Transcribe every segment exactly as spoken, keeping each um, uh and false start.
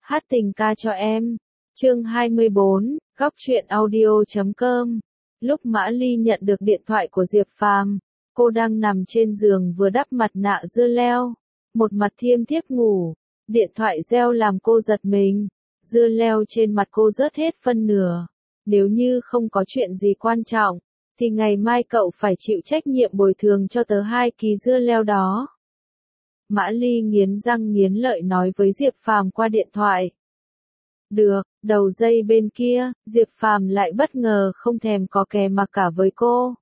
Hát tình ca cho em. Chương hai mươi bốn, góc truyện audio chấm com. Lúc Mã Ly nhận được điện thoại của Diệp Phàm, cô đang nằm trên giường vừa đắp mặt nạ dưa leo, một mặt thiêm thiếp ngủ. Điện thoại reo làm cô giật mình, dưa leo trên mặt cô rớt hết phân nửa. Nếu như không có chuyện gì quan trọng, thì ngày mai cậu phải chịu trách nhiệm bồi thường cho tớ hai ký dưa leo đó. Mã Ly nghiến răng nghiến lợi nói với Diệp Phàm qua điện thoại. Được, đầu dây bên kia, Diệp Phàm lại bất ngờ không thèm có kè mà cả với cô.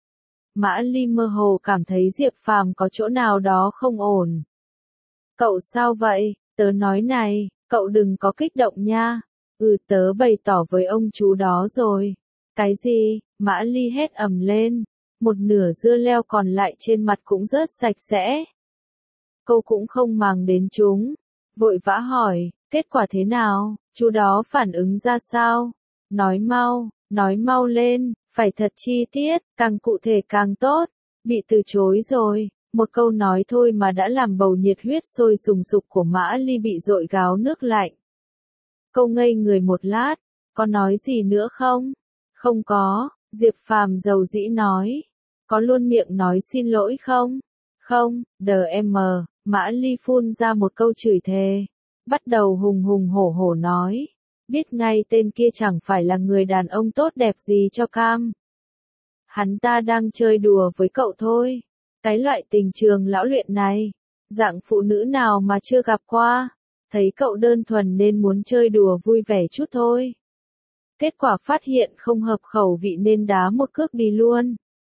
Mã Ly mơ hồ cảm thấy Diệp Phàm có chỗ nào đó không ổn. Cậu sao vậy? Tớ nói này, cậu đừng có kích động nha. Ừ, tớ bày tỏ với ông chú đó rồi. Cái gì? Mã Ly hét ầm lên. Một nửa dưa leo còn lại trên mặt cũng rớt sạch sẽ. Cô cũng không màng đến chúng. Vội vã hỏi, kết quả thế nào? Chú đó phản ứng ra sao? Nói mau, nói mau lên, phải thật chi tiết, càng cụ thể càng tốt. Bị từ chối rồi. Một câu nói thôi mà đã làm bầu nhiệt huyết sôi sùng sục của Mã Ly bị dội gáo nước lạnh. Câu ngây người một lát, có nói gì nữa không? Không có, Diệp Phàm dầu dĩ nói. Có luôn miệng nói xin lỗi không? Không, đờ em, Mã Ly phun ra một câu chửi thề. Bắt đầu hùng hùng hổ hổ nói. Biết ngay tên kia chẳng phải là người đàn ông tốt đẹp gì cho cam. Hắn ta đang chơi đùa với cậu thôi. Cái loại tình trường lão luyện này, dạng phụ nữ nào mà chưa gặp qua, thấy cậu đơn thuần nên muốn chơi đùa vui vẻ chút thôi. Kết quả phát hiện không hợp khẩu vị nên đá một cước đi luôn.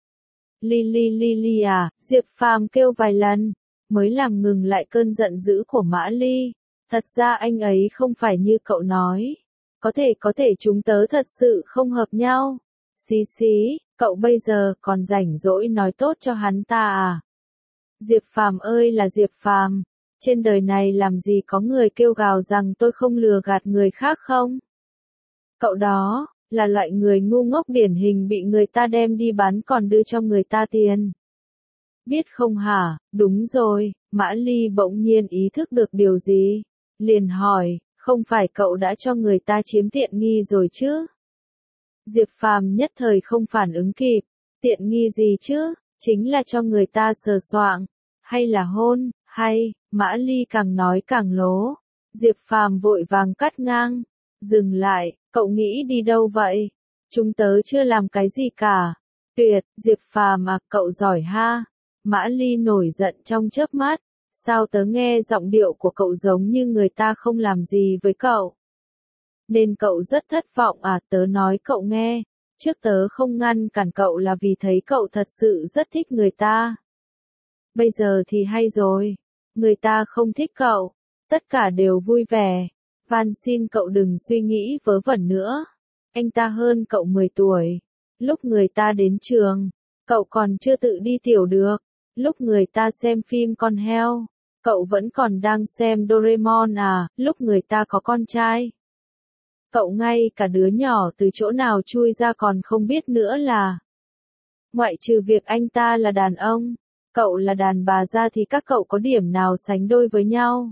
Lily Lily à, Diệp Phàm kêu vài lần, mới làm ngừng lại cơn giận dữ của Mã Ly. Thật ra anh ấy không phải như cậu nói. Có thể có thể chúng tớ thật sự không hợp nhau. Xí xí, cậu bây giờ còn rảnh rỗi nói tốt cho hắn ta à? Diệp Phàm ơi là Diệp Phàm, trên đời này làm gì có người kêu gào rằng tôi không lừa gạt người khác không? Cậu đó, là loại người ngu ngốc điển hình bị người ta đem đi bán còn đưa cho người ta tiền. Biết không hả? Đúng rồi, Mã Ly bỗng nhiên ý thức được điều gì. Liền hỏi, không phải cậu đã cho người ta chiếm tiện nghi rồi chứ? Diệp Phàm nhất thời không phản ứng kịp. Tiện nghi gì chứ? Chính là cho người ta sờ soạng. Hay là hôn, hay, Mã Ly càng nói càng lố. Diệp Phàm vội vàng cắt ngang. Dừng lại, cậu nghĩ đi đâu vậy? Chúng tớ chưa làm cái gì cả. Tuyệt, Diệp Phàm à, cậu giỏi ha. Mã Ly nổi giận trong chớp mắt. Sao tớ nghe giọng điệu của cậu giống như người ta không làm gì với cậu? Nên cậu rất thất vọng à? Tớ nói cậu nghe, trước tớ không ngăn cản cậu là vì thấy cậu thật sự rất thích người ta. Bây giờ thì hay rồi, người ta không thích cậu, tất cả đều vui vẻ. Van xin cậu đừng suy nghĩ vớ vẩn nữa. Anh ta hơn cậu mười tuổi. Lúc người ta đến trường, cậu còn chưa tự đi tiểu được. Lúc người ta xem phim con heo, cậu vẫn còn đang xem Doraemon à? Lúc người ta có con trai, cậu ngay cả đứa nhỏ từ chỗ nào chui ra còn không biết nữa là. Ngoại trừ việc anh ta là đàn ông, cậu là đàn bà ra thì các cậu có điểm nào sánh đôi với nhau?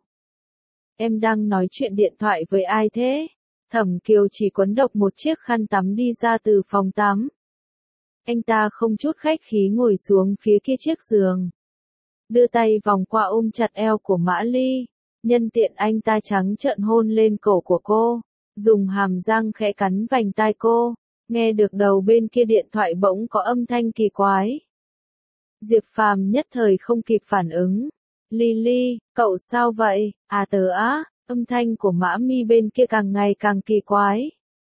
Em đang nói chuyện điện thoại với ai thế? Thẩm Kiều chỉ quấn độc một chiếc khăn tắm đi ra từ phòng tắm. Anh ta không chút khách khí ngồi xuống phía kia chiếc giường. Đưa tay vòng qua ôm chặt eo của Mã Ly. Nhân tiện anh ta trắng trợn hôn lên cổ của cô. Dùng hàm răng khẽ cắn vành tai cô. Nghe được đầu bên kia điện thoại bỗng có âm thanh kỳ quái. Diệp Phàm nhất thời không kịp phản ứng. Lily, cậu sao vậy? À tớ á, âm thanh của Mã Mi bên kia càng ngày càng kỳ quái.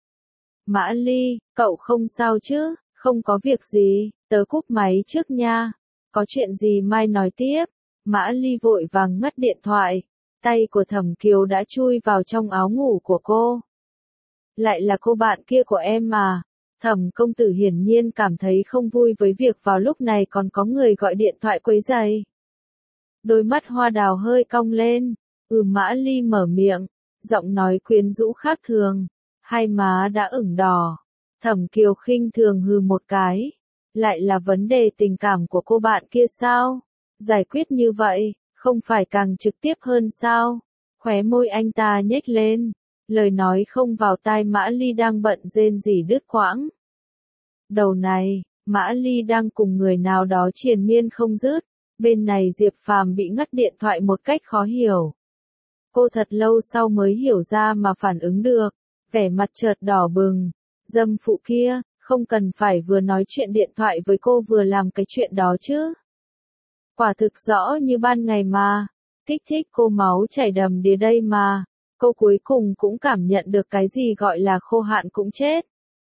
Mã Ly, cậu không sao chứ? Không có việc gì, tớ cúp máy trước nha. Có chuyện gì mai nói tiếp. Mã Ly vội vàng ngắt điện thoại. Tay của Thẩm Kiều đã chui vào trong áo ngủ của cô. Lại là cô bạn kia của em mà. Thẩm công tử hiển nhiên cảm thấy không vui với việc vào lúc này còn có người gọi điện thoại quấy rầy. Đôi mắt hoa đào hơi cong lên. Ừ, Mã Ly mở miệng, giọng nói quyến rũ khác thường. Hai má đã ửng đỏ. Thẩm Kiều khinh thường hừ một cái. Lại là vấn đề tình cảm của cô bạn kia sao? Giải quyết như vậy, không phải càng trực tiếp hơn sao? Khóe môi anh ta nhếch lên, lời nói không vào tai Mã Ly đang bận rên rỉ đứt quãng. Đầu này, Mã Ly đang cùng người nào đó triền miên không dứt, bên này Diệp Phàm bị ngắt điện thoại một cách khó hiểu. Cô thật lâu sau mới hiểu ra mà phản ứng được, vẻ mặt chợt đỏ bừng. Dâm phụ kia, không cần phải vừa nói chuyện điện thoại với cô vừa làm cái chuyện đó chứ. Quả thực rõ như ban ngày mà, kích thích cô máu chảy đầm đìa đây mà, cô cuối cùng cũng cảm nhận được cái gì gọi là khô hạn cũng chết.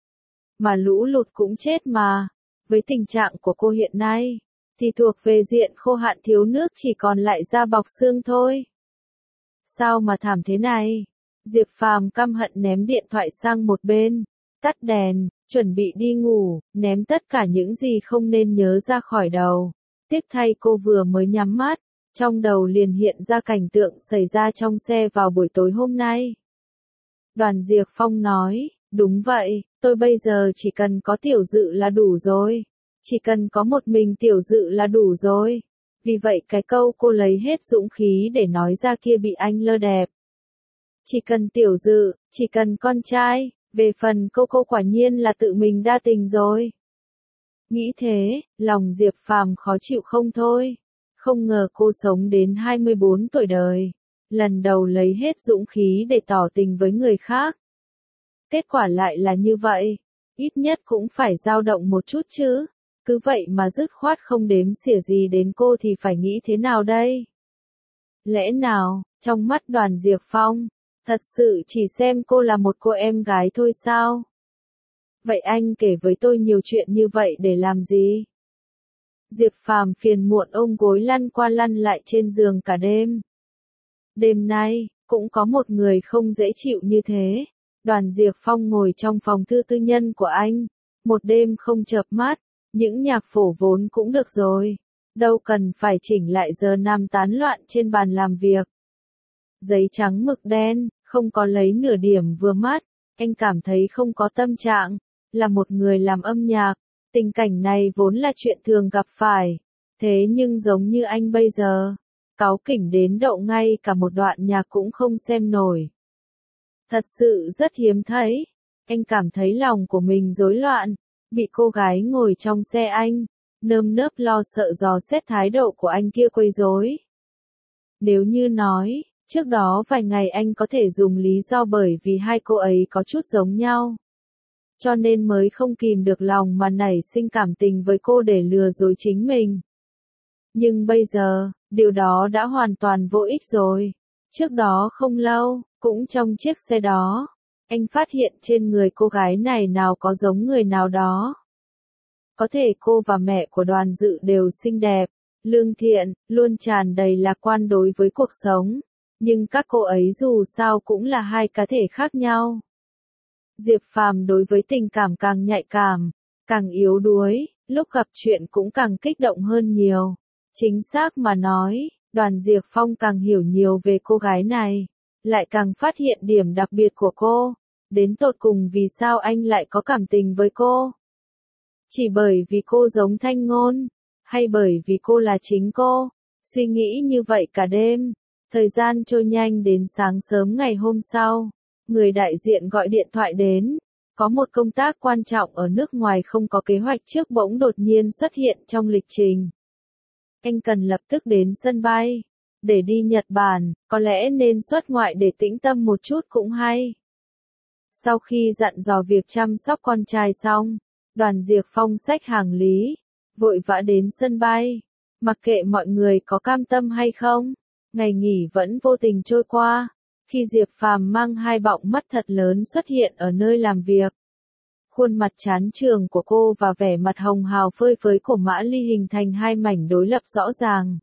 Mà lũ lụt cũng chết mà, với tình trạng của cô hiện nay, thì thuộc về diện khô hạn thiếu nước chỉ còn lại da bọc xương thôi. Sao mà thảm thế này? Diệp Phàm căm hận ném điện thoại sang một bên, tắt đèn, chuẩn bị đi ngủ, ném tất cả những gì không nên nhớ ra khỏi đầu. Tiếc thay cô vừa mới nhắm mắt, trong đầu liền hiện ra cảnh tượng xảy ra trong xe vào buổi tối hôm nay. Đoàn Diệp Phong nói, đúng vậy, tôi bây giờ chỉ cần có tiểu dự là đủ rồi. Chỉ cần có một mình tiểu dự là đủ rồi. Vì vậy cái câu cô lấy hết dũng khí để nói ra kia bị anh lơ đẹp. Chỉ cần tiểu dự, chỉ cần con trai, về phần cô cô quả nhiên là tự mình đa tình rồi. Nghĩ thế, lòng Diệp Phàm khó chịu không thôi. Không ngờ cô sống đến hai mươi bốn tuổi đời, lần đầu lấy hết dũng khí để tỏ tình với người khác. Kết quả lại là như vậy, ít nhất cũng phải dao động một chút chứ. Cứ vậy mà dứt khoát không đếm xỉa gì đến cô thì phải nghĩ thế nào đây? Lẽ nào, trong mắt Đoàn Diệp Phong, thật sự chỉ xem cô là một cô em gái thôi sao? Vậy anh kể với tôi nhiều chuyện như vậy để làm gì? Diệp Phàm phiền muộn ôm gối lăn qua lăn lại trên giường cả đêm. Đêm nay, cũng có một người không dễ chịu như thế. Đoàn Diệp Phong ngồi trong phòng thư tư nhân của anh, một đêm không chợp mắt, những nhạc phổ vốn cũng được rồi, đâu cần phải chỉnh lại giờ nam tán loạn trên bàn làm việc. Giấy trắng mực đen, không có lấy nửa điểm vừa mắt, anh cảm thấy không có tâm trạng, là một người làm âm nhạc, tình cảnh này vốn là chuyện thường gặp phải, thế nhưng giống như anh bây giờ, cáu kỉnh đến độ ngay cả một đoạn nhạc cũng không xem nổi. Thật sự rất hiếm thấy, anh cảm thấy lòng của mình rối loạn, bị cô gái ngồi trong xe anh, nơm nớp lo sợ dò xét thái độ của anh kia quấy rối. Nếu như nói, trước đó vài ngày anh có thể dùng lý do bởi vì hai cô ấy có chút giống nhau. Cho nên mới không kìm được lòng mà nảy sinh cảm tình với cô để lừa dối chính mình. Nhưng bây giờ, điều đó đã hoàn toàn vô ích rồi. Trước đó không lâu, cũng trong chiếc xe đó, anh phát hiện trên người cô gái này nào có giống người nào đó. Có thể cô và mẹ của Đoàn Dự đều xinh đẹp, lương thiện, luôn tràn đầy lạc quan đối với cuộc sống. Nhưng các cô ấy dù sao cũng là hai cá thể khác nhau. Diệp Phàm đối với tình cảm càng nhạy cảm, càng yếu đuối, lúc gặp chuyện cũng càng kích động hơn nhiều. Chính xác mà nói, Đoàn Diệp Phong càng hiểu nhiều về cô gái này, lại càng phát hiện điểm đặc biệt của cô, đến tột cùng vì sao anh lại có cảm tình với cô. Chỉ bởi vì cô giống Thanh Ngôn, hay bởi vì cô là chính cô, suy nghĩ như vậy cả đêm, thời gian trôi nhanh đến sáng sớm ngày hôm sau, người đại diện gọi điện thoại đến, có một công tác quan trọng ở nước ngoài không có kế hoạch trước bỗng đột nhiên xuất hiện trong lịch trình. Anh cần lập tức đến sân bay, để đi Nhật Bản, có lẽ nên xuất ngoại để tĩnh tâm một chút cũng hay. Sau khi dặn dò việc chăm sóc con trai xong, Đoàn Diệp Phong xách hàng lý, vội vã đến sân bay, mặc kệ mọi người có cam tâm hay không, ngày nghỉ vẫn vô tình trôi qua, khi Diệp Phàm mang hai bọng mắt thật lớn xuất hiện ở nơi làm việc. Khuôn mặt chán trường của cô và vẻ mặt hồng hào phơi phới của Mã Ly hình thành hai mảnh đối lập rõ ràng.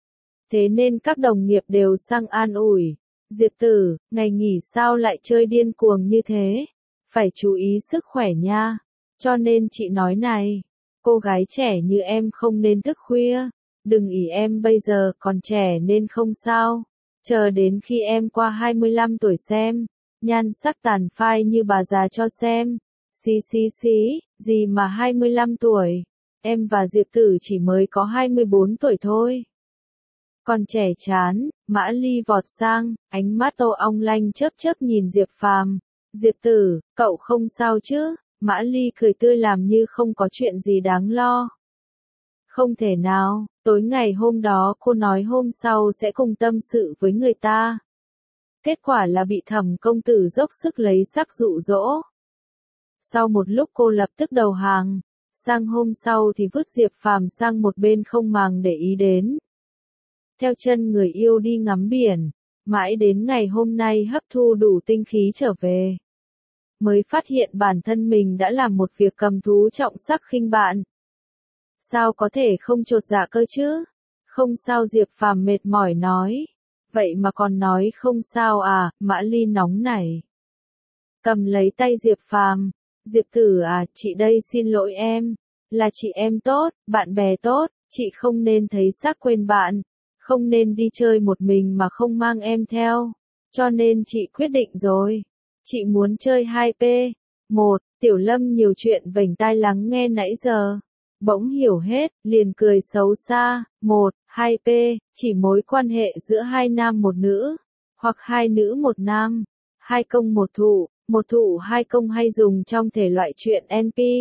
Thế nên các đồng nghiệp đều sang an ủi, Diệp tử, ngày nghỉ sao lại chơi điên cuồng như thế, phải chú ý sức khỏe nha. Cho nên chị nói này, cô gái trẻ như em không nên thức khuya, đừng ỷ em bây giờ còn trẻ nên không sao, chờ đến khi em qua hai mươi lăm tuổi xem, nhan sắc tàn phai như bà già cho xem. Xí xí xí, gì mà hai mươi lăm tuổi, em và Diệp tử chỉ mới có hai mươi bốn tuổi thôi. Còn trẻ chán, Mã Ly vọt sang, ánh mắt tô ong lanh chớp chớp nhìn Diệp Phàm. Diệp tử, cậu không sao chứ? Mã Ly cười tươi làm như không có chuyện gì đáng lo. Không thể nào, tối ngày hôm đó cô nói hôm sau sẽ cùng tâm sự với người ta. Kết quả là bị Thẩm công tử dốc sức lấy sắc dụ dỗ. Sau một lúc cô lập tức đầu hàng, sang hôm sau thì vứt Diệp Phàm sang một bên không màng để ý đến. Theo chân người yêu đi ngắm biển, mãi đến ngày hôm nay hấp thu đủ tinh khí trở về. Mới phát hiện bản thân mình đã làm một việc cầm thú trọng sắc khinh bạn. Sao có thể không chột dạ cơ chứ? Không sao Diệp Phàm mệt mỏi nói. Vậy mà còn nói không sao à, Mã Ly nóng nảy. Cầm lấy tay Diệp Phàm. Diệp tử à, chị đây xin lỗi em. Là chị em tốt, bạn bè tốt, chị không nên thấy xác quên bạn. Không nên đi chơi một mình mà không mang em theo. Cho nên chị quyết định rồi. Chị muốn chơi hai p một, Tiểu Lâm nhiều chuyện vểnh tai lắng nghe nãy giờ. Bỗng hiểu hết, liền cười xấu xa. một, hai p, chỉ mối quan hệ giữa hai nam một nữ. Hoặc hai nữ một nam. Hai công một thụ, một thụ hai công hay dùng trong thể loại truyện en pê.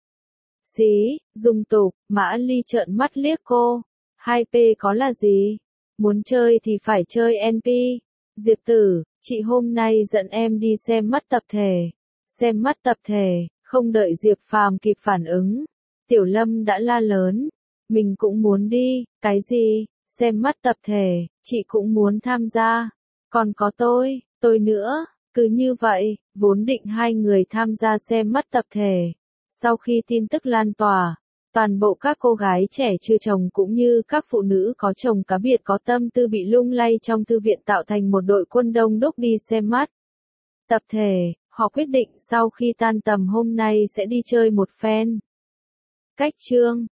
Xí, dùng tục, Mã Ly trợn mắt liếc cô. hai p có là gì? Muốn chơi thì phải chơi en pê. Diệp tử, chị hôm nay dẫn em đi xem mắt tập thể. Xem mắt tập thể, không đợi Diệp Phàm kịp phản ứng. Tiểu Lâm đã la lớn. Mình cũng muốn đi, cái gì? Xem mắt tập thể, chị cũng muốn tham gia. Còn có tôi, tôi nữa. Cứ như vậy, vốn định hai người tham gia xem mắt tập thể. Sau khi tin tức lan tỏa, toàn bộ các cô gái trẻ chưa chồng cũng như các phụ nữ có chồng cá biệt có tâm tư bị lung lay trong thư viện tạo thành một đội quân đông đúc đi xem mắt tập thể. Họ quyết định sau khi tan tầm hôm nay sẽ đi chơi một phen. Cách chương